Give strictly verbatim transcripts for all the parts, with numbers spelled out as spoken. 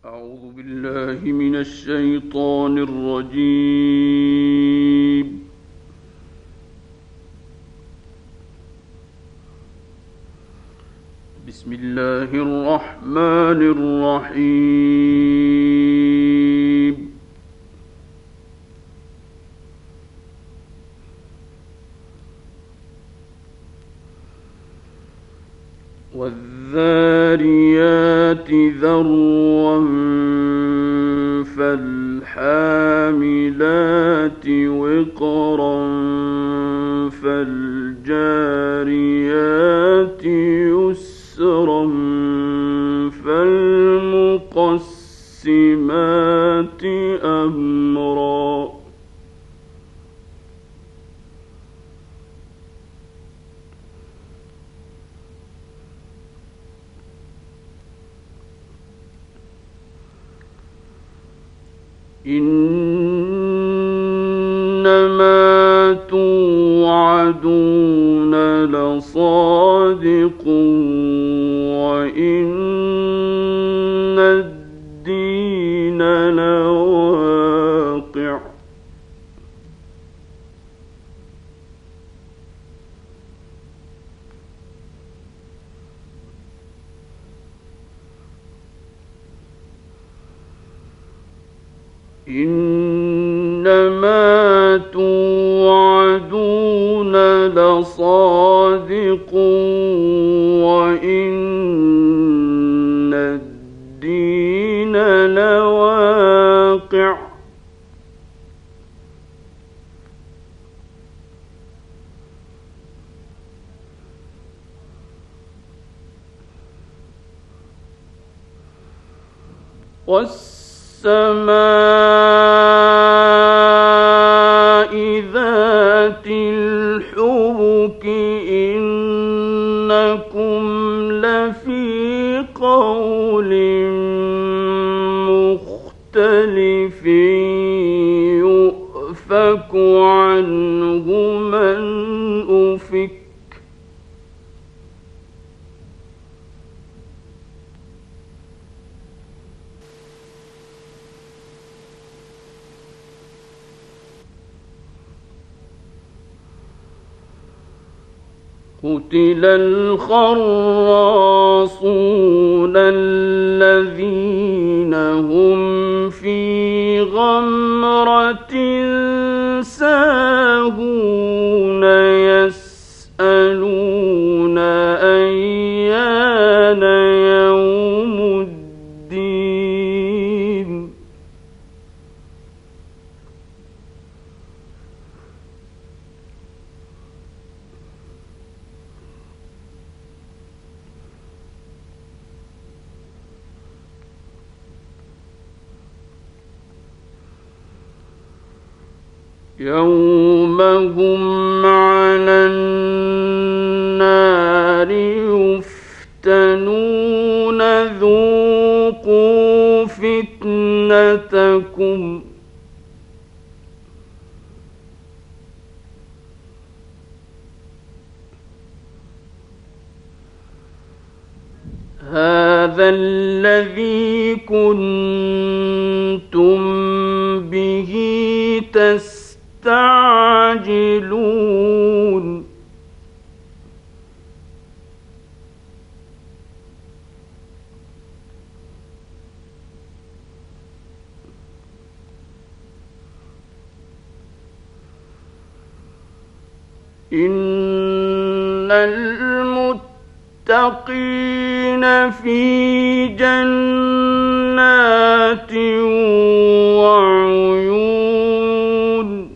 أعوذ بالله من الشيطان الرجيم. بسم الله الرحمن الرحيم. والذاريات ذروا فالحاملات وقرا فالجاريات يسرا فالمقسمات أمرا إنما توعدون لصادق وإن الدين لواقع إنما توعدون لصادق وإن الدين لواقع والسماء ذات الحبك إنكم لفي قول مختلف يؤفك عنه من أفك قتل الخراصون الذين هم في غمرة ساهون يسألون أيان يوم الدين يوم هم على النار يفتنون ذوقوا فتنتكم هذا الذي كنتم به تستعجلون إن المتقين في جنات وعيون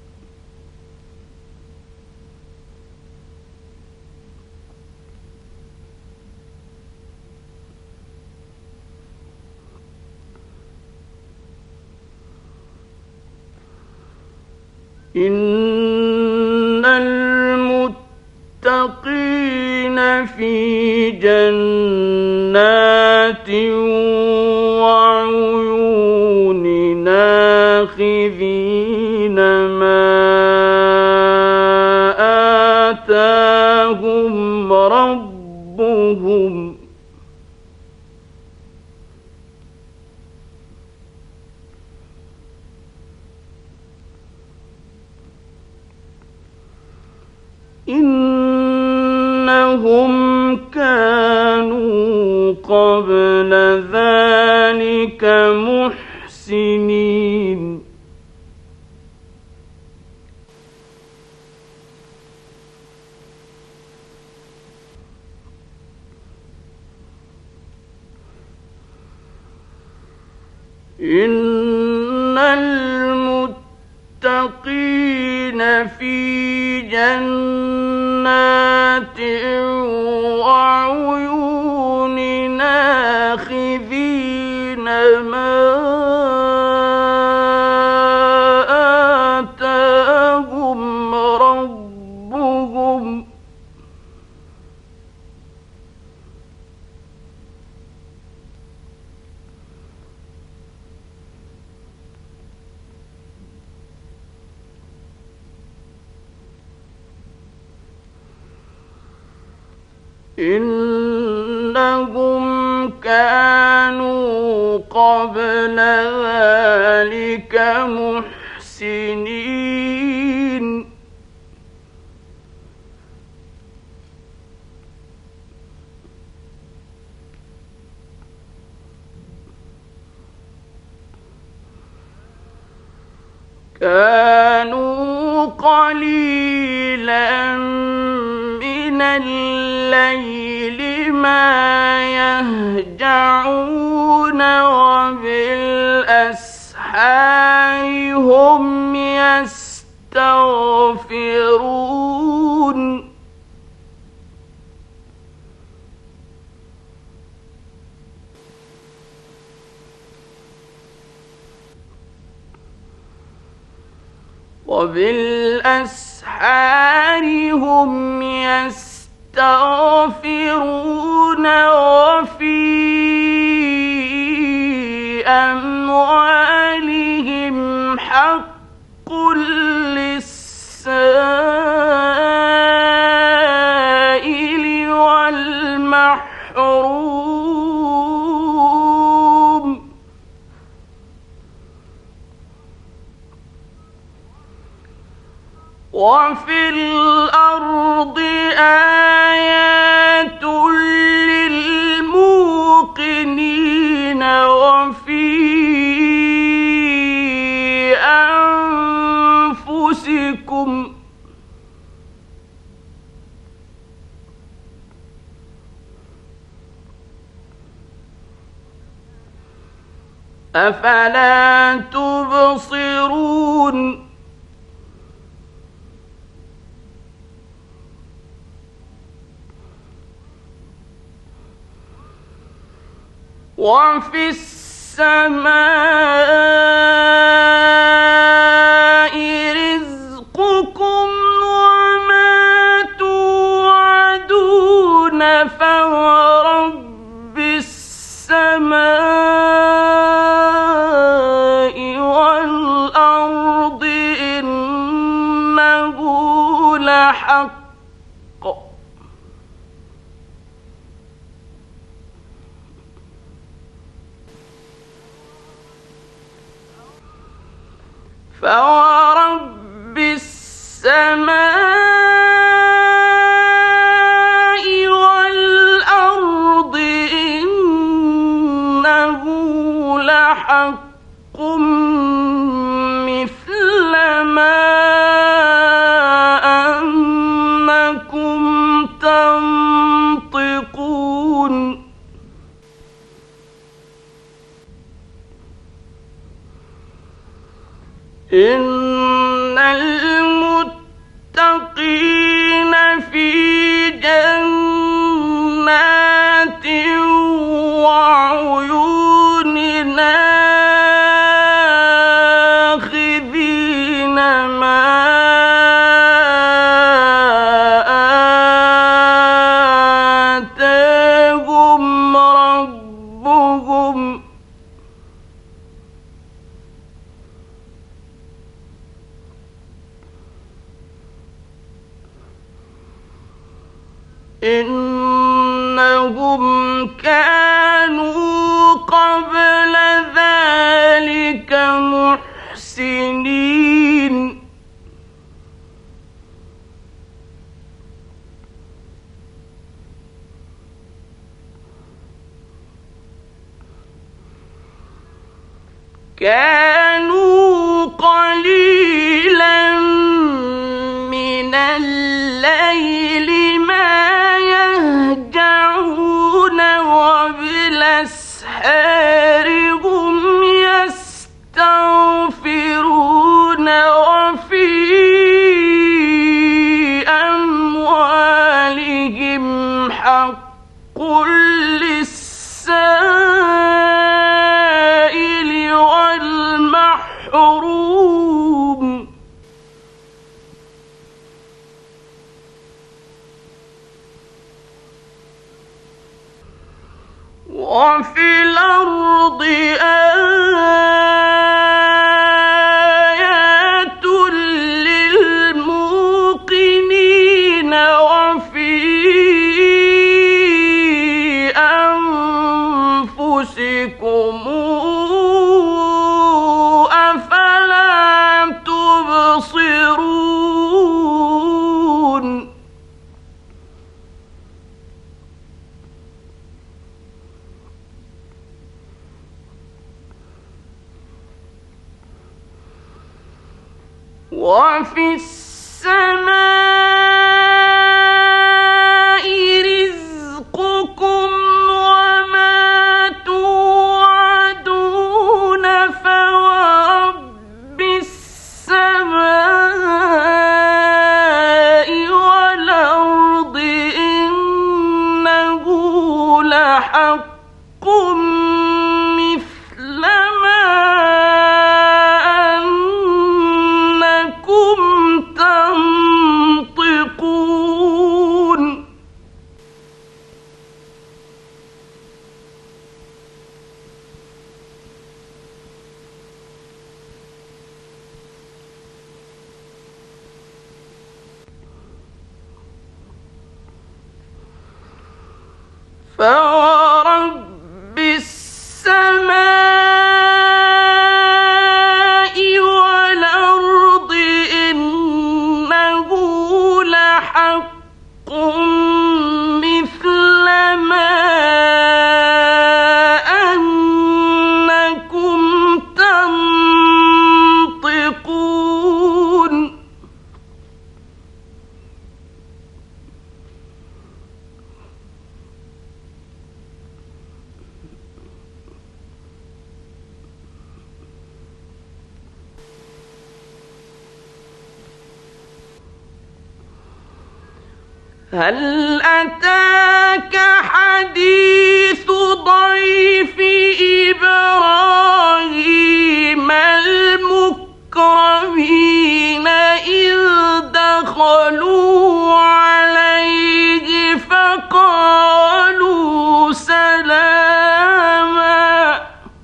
إن المتقين في جنات وعيون ناخذين ما آتاهم ربهم إنهم كانوا قبل ذلك محسنين إن المتقين في جنات وعيون آخذين ما آتاهم ربهم إنهم كانوا قبل ذلك محسنين كانوا قليلا من الليل ما يهجعون وبالأسحار هم يستغفرون وبالأسحار هم يستغفرون وفي أموالهم حق للسائل والمحروم وفي الأرض آيات للموقنين وفي أنفسكم أفلا تبصرون وفي السماء رزقكم وما توعدون فورب السماء والأرض إنه لحق فورب السماء والأرض إنه لحق مثل ما أنكم تنطقون إن المتقين في جنات وعيون آخذين ما آتاهم ربهم إنهم كانوا قبل ذلك محسنين كانوا قليلا من الليل ما يهجعون وبالأسحار هم يستغفرون وفي أموالهم حق للسائل والمحروم وفي الأرض آيات للموقنين وفي أنفسكم أفلا تبصرون وفي السماء رزقكم وما توعدون فورب السماء والأرض إنه لحق مثل ما تنطقون فورب السماء والأرض إنه لحق مثل ما أنكم تنطقون هل أتاك حديث ضيف إبراهيم المكرمين إذ دخلوا عليه فقالوا سلاما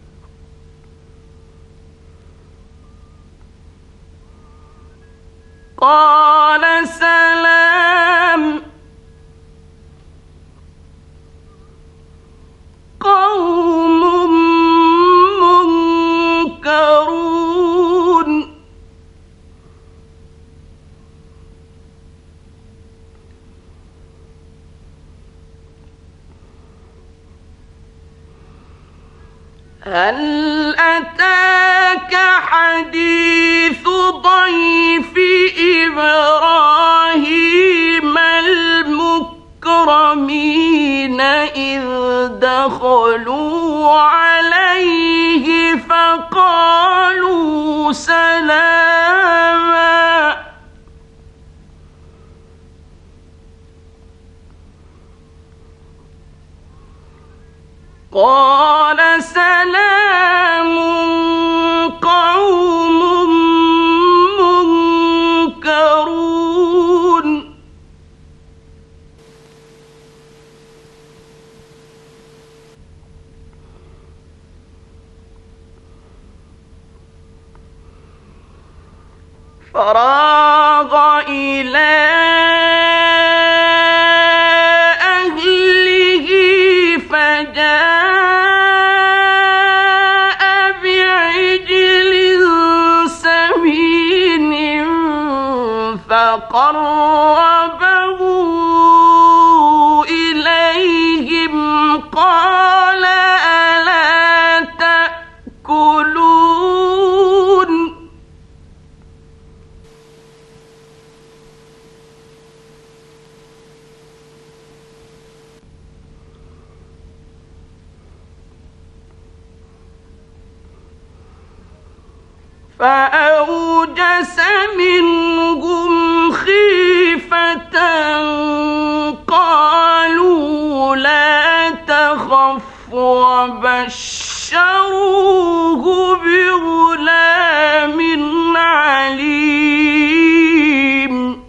قال سلام قوم منكرون هل أتاك حديث ضيف إبراهيم المكرمين إذ دخلوا عليه فقالوا سلاما قال سلام قوم منكرون فراغ إلى أهله فجاء بعجل سمين فقربه إليهم قال ألا تأكلون فأوجس منهم خيفة قالوا لا تخف وبشروه بغلام عليم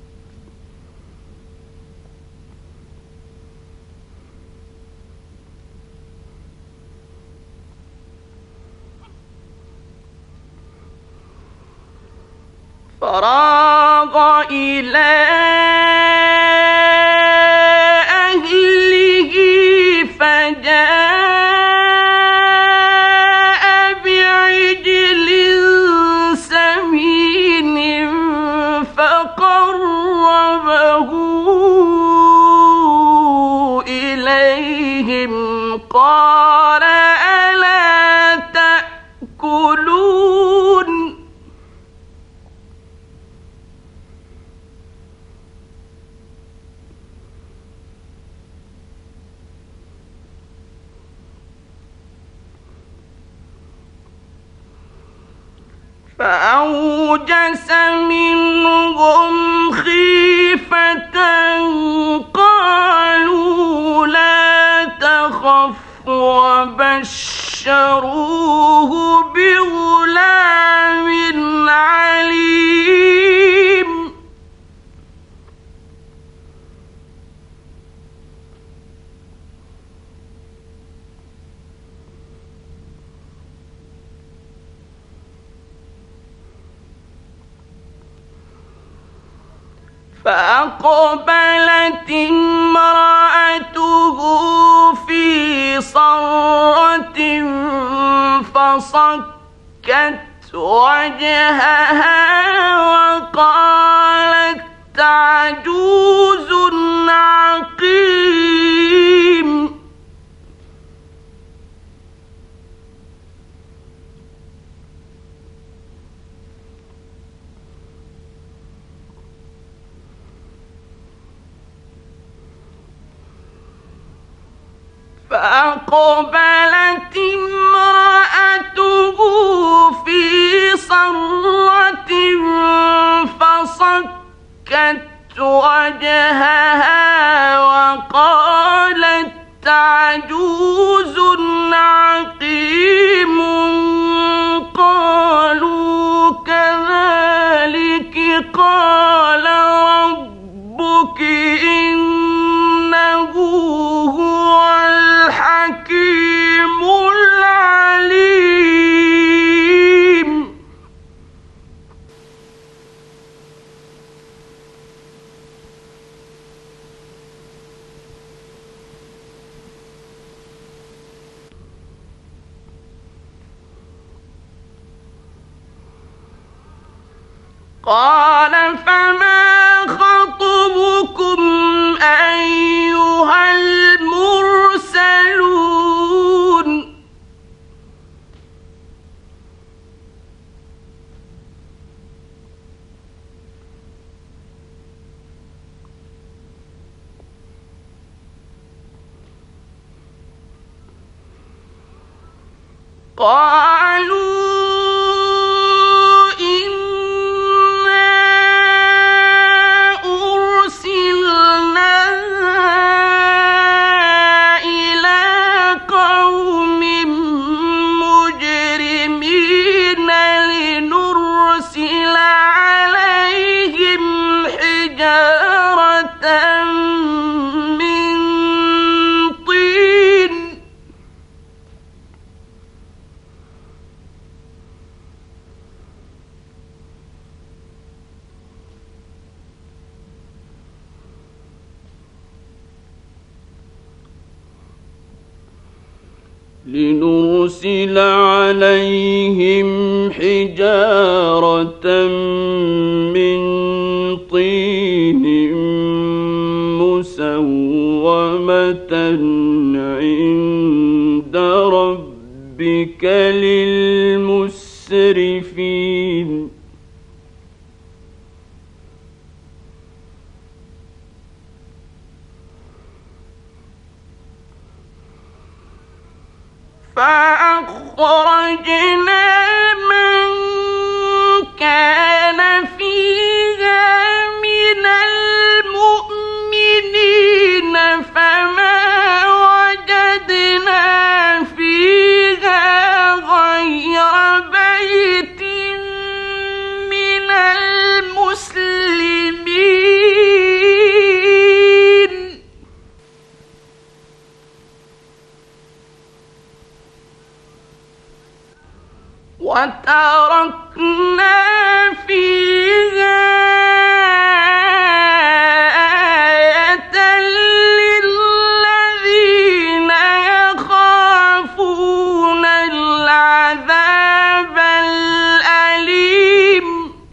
فراغ إلى أهله فجاء بعجل سمين فقربه إليهم قال ألا تأكلون فأوجس منهم خيفة قالوا لا تخف وبشروه بغلام عليم فأقبلت امرأته في صرة فصكت وجهها وقالت عجوز عقيم فأقبلت امرأته في صرة فصكت وجهها وقالت عجوز عقيم قالوا كذلك قال ربك إنه هو الحكيم العليم قال فما خطبكم أيها المرسلون قالوا لنرسل عليهم حجارة من طين مسومة عند ربك للمسرفين فأخرجنا من وتركنا فيها آية للذين يخافون العذاب الأليم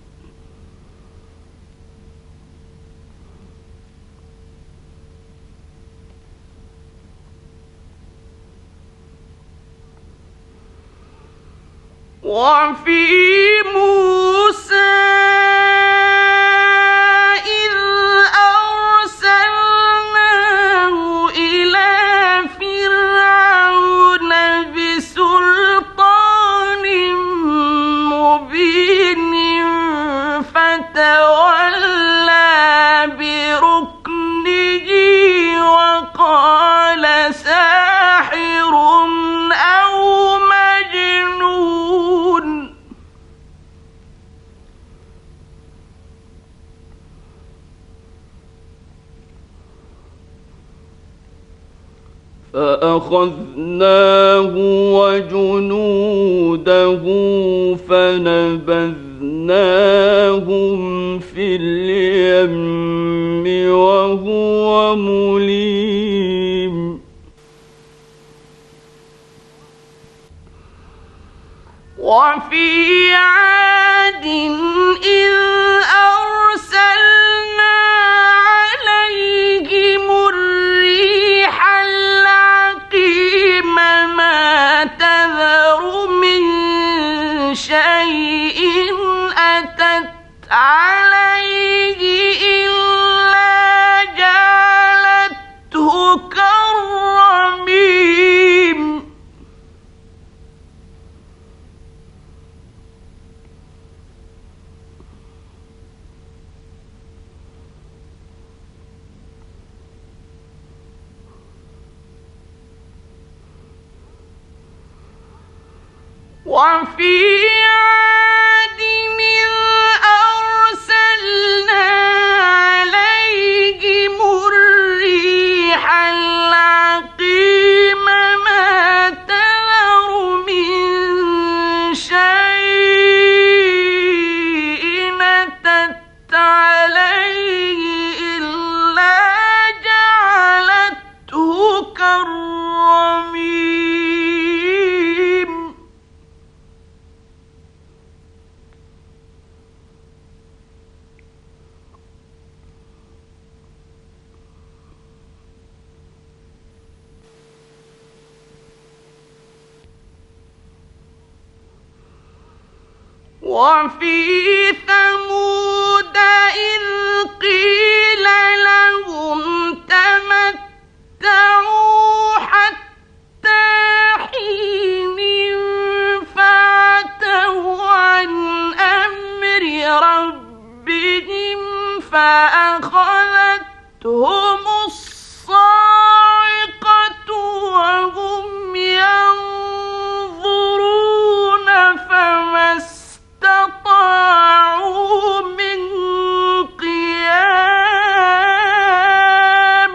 وفي موسى إذ أرسلناه إلى فرعون بسلطان مبين فتولى بركنه وقال ساحر أو مجنون فأخذناه وجنوده فنبذناهم في اليم وهو مليم وفي عاد إذ أرسلنا عليهم الريح العقيم ما تذر من شيء أتت عليه إلا جعلته كالرميم وفي عاد إذ أرسلنا عليهم الريح العقيم ما تذر من شيء أتت عليه إلا جعلته كالرميم وفي ثمود إذ قيل لهم تمتعوا حتى حين فعتوا عن أمر ربهم فأخذتهم الصاعقة وهم ينظرون فما استطاعوا من قيام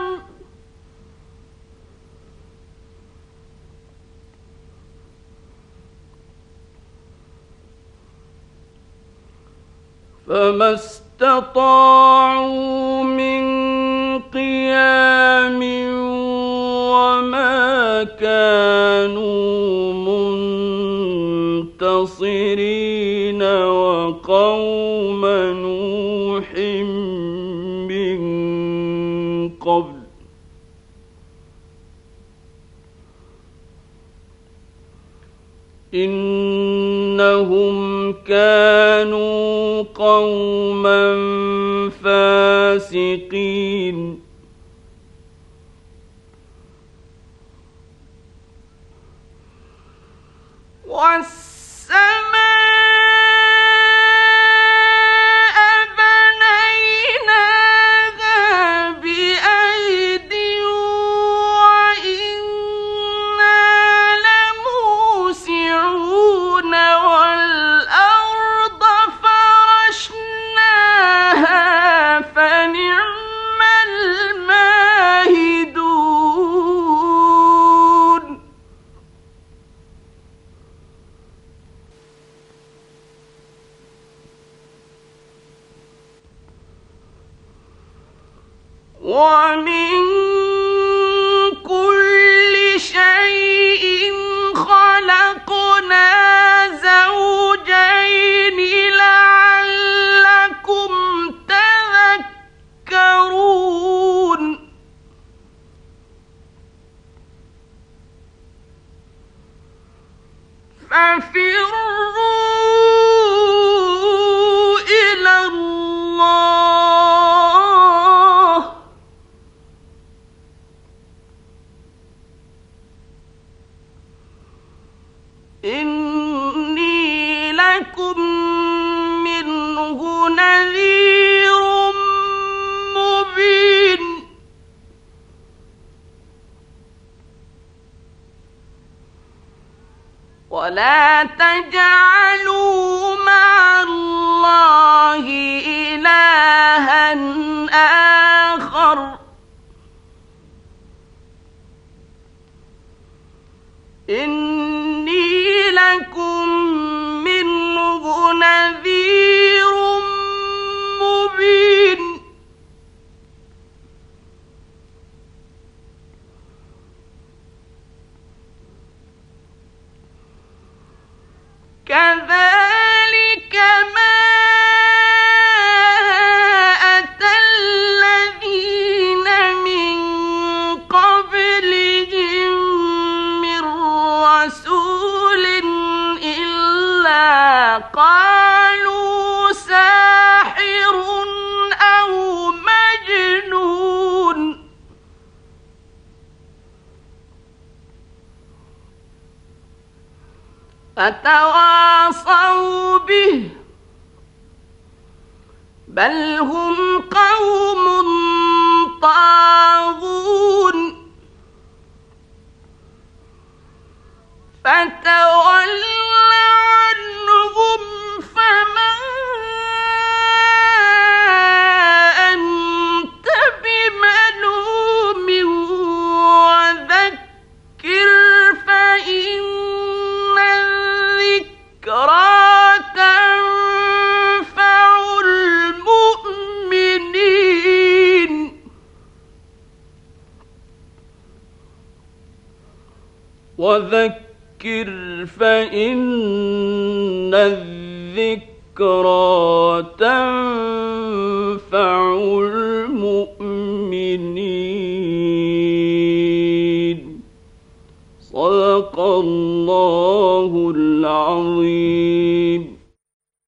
فما استطاعوا من قيام وما كانوا منتصرين وقوم نوح من قبل إنهم كانوا قوما فاسقين والسماء بنيناها بأيد وإنا لموسعون والأرض فرشناها فنعم الماهدون ومن كل شيء خلقنا زوجين لعلكم تذكرون ففروا إلى الله إني لكم منه نذير مبين ولا تجعلوا مع الله إلها آخر إني لكم منه نذير مبين كذلك ما أتى الذين من قبلهم من رسول إلا قالوا ساحر أو مجنون أتواصوا به بل هم قوم طاغون فتول عنهم فما أنت بملوم وذكر فإن الذكرى تنفع المؤمنين وذكر فإن الذكرى تنفع المؤمنين صدق الله العظيم.